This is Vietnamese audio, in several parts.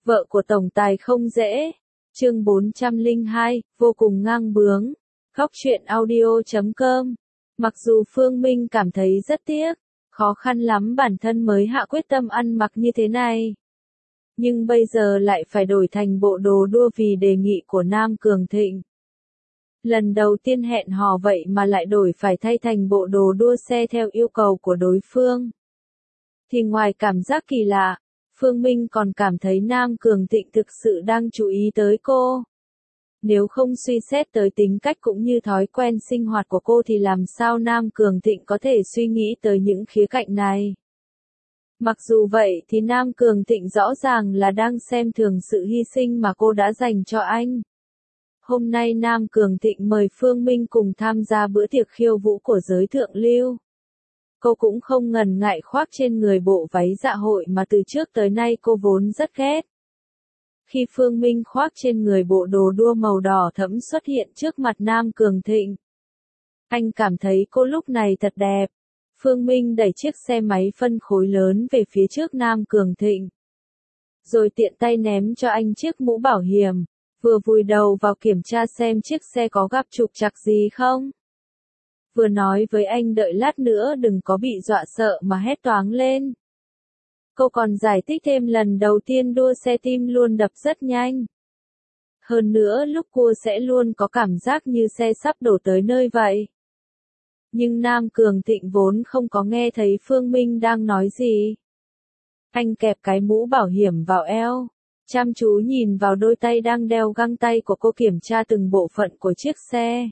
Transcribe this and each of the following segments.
Vợ của tổng tài không dễ. Chương 402, vô cùng ngang bướng. Góc truyện audio.com. Mặc dù Phương Minh cảm thấy rất tiếc, khó khăn lắm bản thân mới hạ quyết tâm ăn mặc như thế này. Nhưng bây giờ lại phải đổi thành bộ đồ đua vì đề nghị của Nam Cường Thịnh. Lần đầu tiên hẹn hò vậy mà lại đổi phải thay thành bộ đồ đua xe theo yêu cầu của đối phương. Thì ngoài cảm giác kỳ lạ, Phương Minh còn cảm thấy Nam Cường Thịnh thực sự đang chú ý tới cô. Nếu không suy xét tới tính cách cũng như thói quen sinh hoạt của cô thì làm sao Nam Cường Thịnh có thể suy nghĩ tới những khía cạnh này. Mặc dù vậy thì Nam Cường Thịnh rõ ràng là đang xem thường sự hy sinh mà cô đã dành cho anh. Hôm nay Nam Cường Thịnh mời Phương Minh cùng tham gia bữa tiệc khiêu vũ của giới thượng lưu. Cô cũng không ngần ngại khoác trên người bộ váy dạ hội mà từ trước tới nay cô vốn rất ghét. Khi Phương Minh khoác trên người bộ đồ đua màu đỏ thẫm xuất hiện trước mặt Nam Cường Thịnh, anh cảm thấy cô lúc này thật đẹp. Phương Minh đẩy chiếc xe máy phân khối lớn về phía trước Nam Cường Thịnh, rồi tiện tay ném cho anh chiếc mũ bảo hiểm, vừa vùi đầu vào kiểm tra xem chiếc xe có gặp trục trặc gì không. Vừa nói với anh đợi lát nữa đừng có bị dọa sợ mà hét toáng lên. Cô còn giải thích thêm lần đầu tiên đua xe tim luôn đập rất nhanh. Hơn nữa lúc cua sẽ luôn có cảm giác như xe sắp đổ tới nơi vậy. Nhưng Nam Cường Thịnh vốn không có nghe thấy Phương Minh đang nói gì. Anh kẹp cái mũ bảo hiểm vào eo, chăm chú nhìn vào đôi tay đang đeo găng tay của cô kiểm tra từng bộ phận của chiếc xe.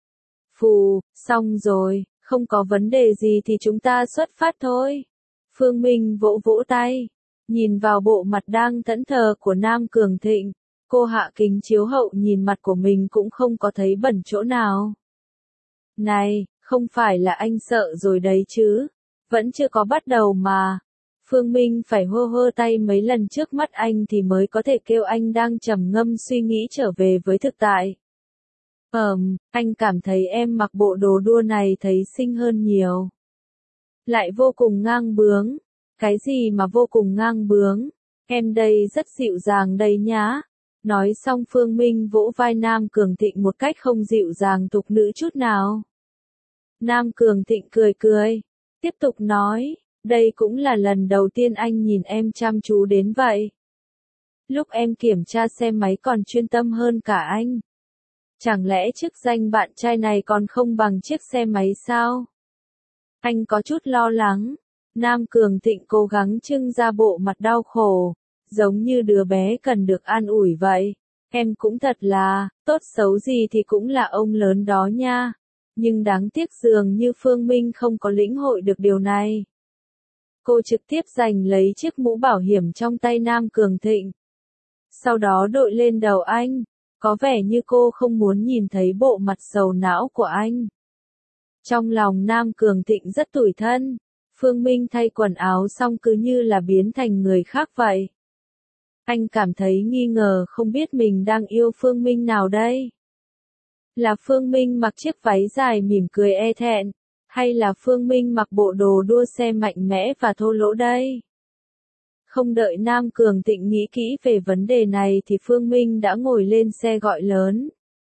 Phù, xong rồi, không có vấn đề gì thì chúng ta xuất phát thôi. Phương Minh vỗ vỗ tay, nhìn vào bộ mặt đang thẫn thờ của Nam Cường Thịnh, cô hạ kính chiếu hậu nhìn mặt của mình cũng không có thấy bẩn chỗ nào. Này, không phải là anh sợ rồi đấy chứ, vẫn chưa có bắt đầu mà. Phương Minh phải hơ hơ tay mấy lần trước mắt anh thì mới có thể kêu anh đang trầm ngâm suy nghĩ trở về với thực tại. Anh cảm thấy em mặc bộ đồ đua này thấy xinh hơn nhiều. Lại vô cùng ngang bướng. Cái gì mà vô cùng ngang bướng? Em đây rất dịu dàng đây nhá. Nói xong Phương Minh vỗ vai Nam Cường Thịnh một cách không dịu dàng tục nữ chút nào. Nam Cường Thịnh cười cười, tiếp tục nói, đây cũng là lần đầu tiên anh nhìn em chăm chú đến vậy. Lúc em kiểm tra xe máy còn chuyên tâm hơn cả anh. Chẳng lẽ chức danh bạn trai này còn không bằng chiếc xe máy sao? Anh có chút lo lắng. Nam Cường Thịnh cố gắng trưng ra bộ mặt đau khổ, giống như đứa bé cần được an ủi vậy. Em cũng thật là, tốt xấu gì thì cũng là ông lớn đó nha. Nhưng đáng tiếc dường như Phương Minh không có lĩnh hội được điều này. Cô trực tiếp giành lấy chiếc mũ bảo hiểm trong tay Nam Cường Thịnh. Sau đó đội lên đầu anh, có vẻ như cô không muốn nhìn thấy bộ mặt sầu não của anh. Trong lòng Nam Cường Thịnh rất tủi thân. Phương Minh thay quần áo xong cứ như là biến thành người khác vậy. Anh cảm thấy nghi ngờ không biết mình đang yêu Phương Minh nào đây. Là Phương Minh mặc chiếc váy dài mỉm cười e thẹn, hay là Phương Minh mặc bộ đồ đua xe mạnh mẽ và thô lỗ đây? Không đợi Nam Cường Thịnh nghĩ kỹ về vấn đề này thì Phương Minh đã ngồi lên xe gọi lớn.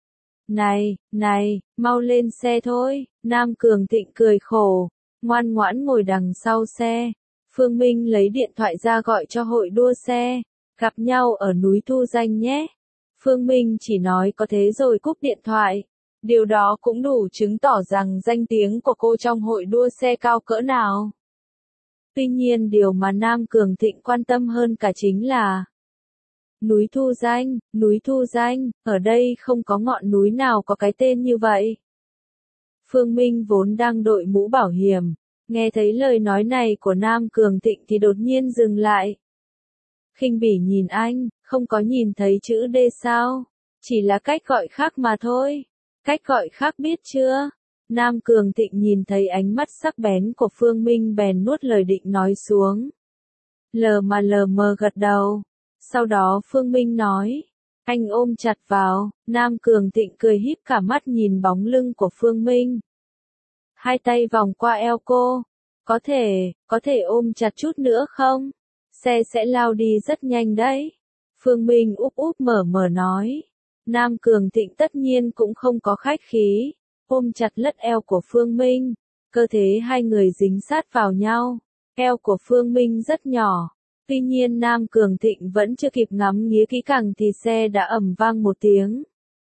Này, mau lên xe thôi. Nam Cường Thịnh cười khổ, ngoan ngoãn ngồi đằng sau xe. Phương Minh lấy điện thoại ra gọi cho hội đua xe, gặp nhau ở núi Thu Danh nhé. Phương Minh chỉ nói có thế rồi cúp điện thoại. Điều đó cũng đủ chứng tỏ rằng danh tiếng của cô trong hội đua xe cao cỡ nào. Tuy nhiên điều mà Nam Cường Thịnh quan tâm hơn cả chính là núi Thu Danh, ở đây không có ngọn núi nào có cái tên như vậy. Phương Minh vốn đang đội mũ bảo hiểm, nghe thấy lời nói này của Nam Cường Thịnh thì đột nhiên dừng lại. Khinh bỉ nhìn anh, không có nhìn thấy chữ D sao? Chỉ là cách gọi khác mà thôi. Cách gọi khác biết chưa? Nam Cường Thịnh nhìn thấy ánh mắt sắc bén của Phương Minh bèn nuốt lời định nói xuống. Lờ mờ gật đầu. Sau đó Phương Minh nói. Anh ôm chặt vào. Nam Cường Thịnh cười híp cả mắt nhìn bóng lưng của Phương Minh. Hai tay vòng qua eo cô. Có thể ôm chặt chút nữa không? Xe sẽ lao đi rất nhanh đấy. Phương Minh úp úp mở mở nói. Nam Cường Thịnh tất nhiên cũng không có khách khí, ôm chặt lất eo của Phương Minh, cơ thể hai người dính sát vào nhau. Eo của Phương Minh rất nhỏ, tuy nhiên Nam Cường Thịnh vẫn chưa kịp ngắm nghía kỹ càng thì xe đã ầm vang một tiếng.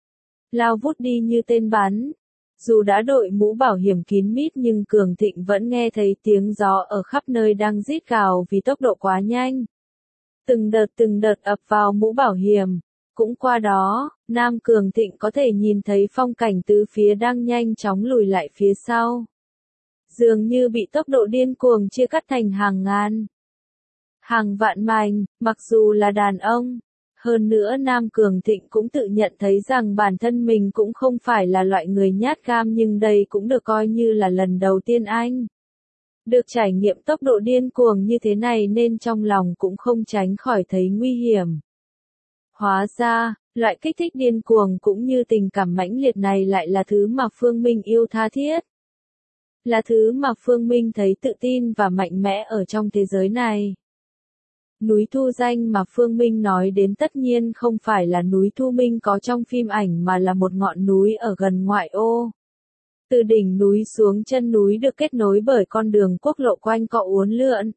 Lao vút đi như tên bắn. Dù đã đội mũ bảo hiểm kín mít nhưng Cường Thịnh vẫn nghe thấy tiếng gió ở khắp nơi đang rít gào vì tốc độ quá nhanh. Từng đợt ập vào mũ bảo hiểm. Cũng qua đó, Nam Cường Thịnh có thể nhìn thấy phong cảnh tứ phía đang nhanh chóng lùi lại phía sau. Dường như bị tốc độ điên cuồng chia cắt thành hàng ngàn, hàng vạn mảnh, mặc dù là đàn ông. Hơn nữa Nam Cường Thịnh cũng tự nhận thấy rằng bản thân mình cũng không phải là loại người nhát gan, nhưng đây cũng được coi như là lần đầu tiên anh được trải nghiệm tốc độ điên cuồng như thế này nên trong lòng cũng không tránh khỏi thấy nguy hiểm. Hóa ra, loại kích thích điên cuồng cũng như tình cảm mãnh liệt này lại là thứ mà Phương Minh yêu tha thiết. Là thứ mà Phương Minh thấy tự tin và mạnh mẽ ở trong thế giới này. Núi Thu Danh mà Phương Minh nói đến tất nhiên không phải là núi Thu Minh có trong phim ảnh mà là một ngọn núi ở gần ngoại ô. Từ đỉnh núi xuống chân núi được kết nối bởi con đường quốc lộ quanh co uốn lượn.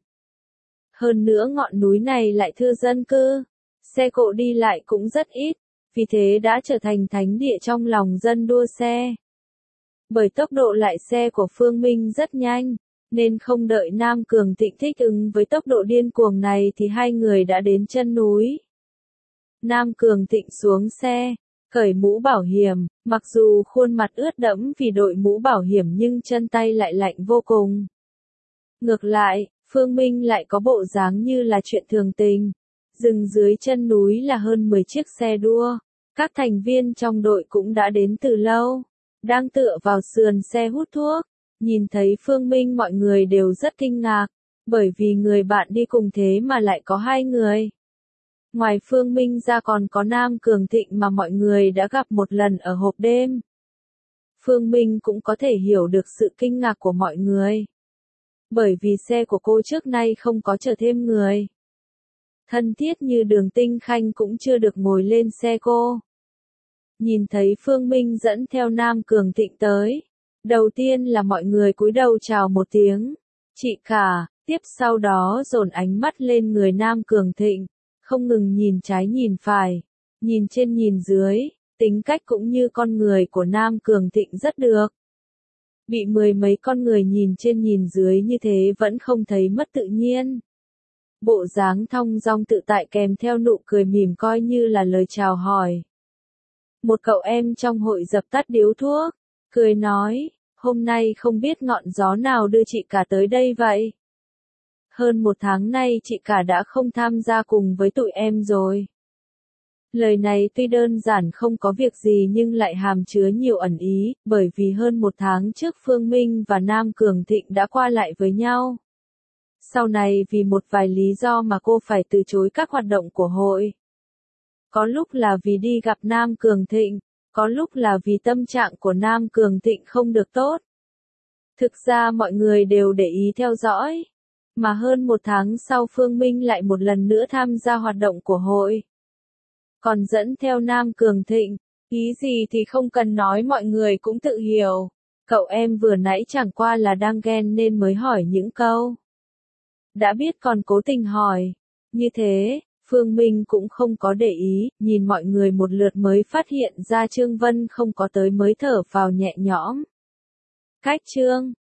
Hơn nữa ngọn núi này lại thưa dân cư, xe cộ đi lại cũng rất ít, vì thế đã trở thành thánh địa trong lòng dân đua xe. Bởi tốc độ lại xe của Phương Minh rất nhanh, nên không đợi Nam Cường Thịnh thích ứng với tốc độ điên cuồng này thì hai người đã đến chân núi. Nam Cường Thịnh xuống xe, cởi mũ bảo hiểm, mặc dù khuôn mặt ướt đẫm vì đội mũ bảo hiểm nhưng chân tay lại lạnh vô cùng. Ngược lại, Phương Minh lại có bộ dáng như là chuyện thường tình. Dừng dưới chân núi là hơn 10 chiếc xe đua, các thành viên trong đội cũng đã đến từ lâu, đang tựa vào sườn xe hút thuốc. Nhìn thấy Phương Minh mọi người đều rất kinh ngạc, bởi vì người bạn đi cùng thế mà lại có hai người. Ngoài Phương Minh ra còn có Nam Cường Thịnh mà mọi người đã gặp một lần ở hộp đêm. Phương Minh cũng có thể hiểu được sự kinh ngạc của mọi người. Bởi vì xe của cô trước nay không có chở thêm người. Thân thiết như Đường Tinh Khanh cũng chưa được ngồi lên xe cô. Nhìn thấy Phương Minh dẫn theo Nam Cường Thịnh tới. Đầu tiên là mọi người cúi đầu chào một tiếng. Chị cả, tiếp sau đó dồn ánh mắt lên người Nam Cường Thịnh. Không ngừng nhìn trái nhìn phải, nhìn trên nhìn dưới, tính cách cũng như con người của Nam Cường Thịnh rất được. Bị mười mấy con người nhìn trên nhìn dưới như thế vẫn không thấy mất tự nhiên. Bộ dáng thong dong tự tại kèm theo nụ cười mỉm coi như là lời chào hỏi. Một cậu em trong hội dập tắt điếu thuốc, cười nói, hôm nay không biết ngọn gió nào đưa chị cả tới đây vậy? Hơn một tháng nay chị cả đã không tham gia cùng với tụi em rồi. Lời này tuy đơn giản không có việc gì nhưng lại hàm chứa nhiều ẩn ý, bởi vì hơn một tháng trước Phương Minh và Nam Cường Thịnh đã qua lại với nhau. Sau này vì một vài lý do mà cô phải từ chối các hoạt động của hội. Có lúc là vì đi gặp Nam Cường Thịnh, có lúc là vì tâm trạng của Nam Cường Thịnh không được tốt. Thực ra mọi người đều để ý theo dõi. Mà hơn một tháng sau Phương Minh lại một lần nữa tham gia hoạt động của hội. Còn dẫn theo Nam Cường Thịnh, ý gì thì không cần nói mọi người cũng tự hiểu. Cậu em vừa nãy chẳng qua là đang ghen nên mới hỏi những câu. Đã biết còn cố tình hỏi. Như thế, Phương Minh cũng không có để ý, nhìn mọi người một lượt mới phát hiện ra Trương Vân không có tới mới thở vào nhẹ nhõm. Cách chương